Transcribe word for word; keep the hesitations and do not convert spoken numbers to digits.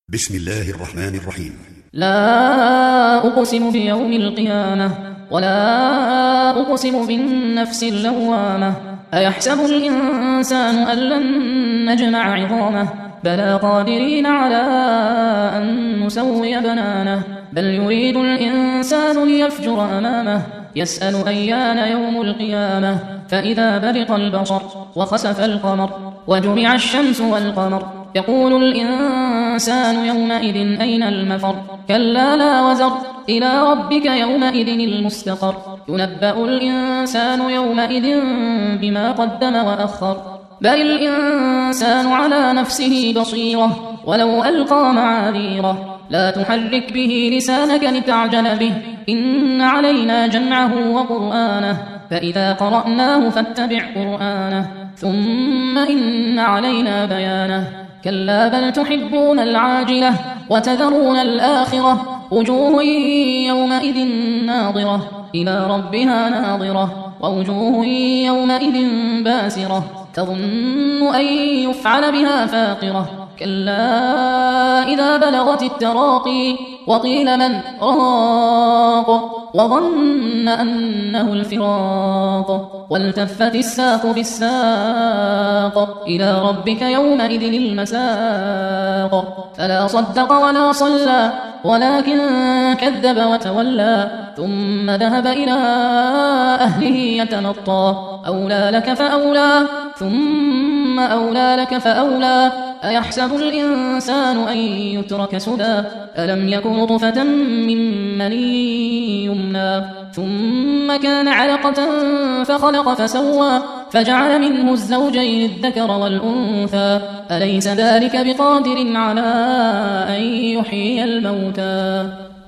بسم الله الرحمن الرحيم. لا أقسم بيوم القيامة ولا أقسم بالنفس اللوامة. أيحسب الإنسان أن لن نجمع عظامه بلى قادرين على أن نسوي بنانه بل يريد الإنسان ليفجر أمامه يسأل أيان يوم القيامة فإذا برق البصر وخسف القمر وجمع الشمس والقمر يقول الإنسان يومئذ أين المفر كلا لا وزر إلى ربك يومئذ المستقر ينبأ الإنسان يومئذ بما قدم وأخر بل الإنسان على نفسه بصيرة ولو ألقى معاذيره لا تحرك به لسانك لتعجل به إن علينا جمعه وقرآنه فإذا قرأناه فاتبع قرآنه ثم إن علينا بيانه كلا بل تحبون العاجلة وتذرون الآخرة وجوه يومئذ ناظرة إلى ربها ناظرة ووجوه يومئذ باسرة تظن أن يفعل بها فاقرة كلا إذا بلغت التراقي وقيل من راق وظن أنه الفراق والتفت الساق بالساق إلى ربك يومئذ المساق فلا صدق ولا صلى ولكن كذب وتولى ثم ذهب إلى أهله يتمطى أولى لك فأولى ثم أولى لك فأولى أيحسب الإنسان أن يترك سدى ألم يك نطفة من مني يمنى ثم كان علقة فخلق فسوى فجعل منه الزوجين الذكر والأنثى أليس ذلك بقادر على أن يحيي الموتى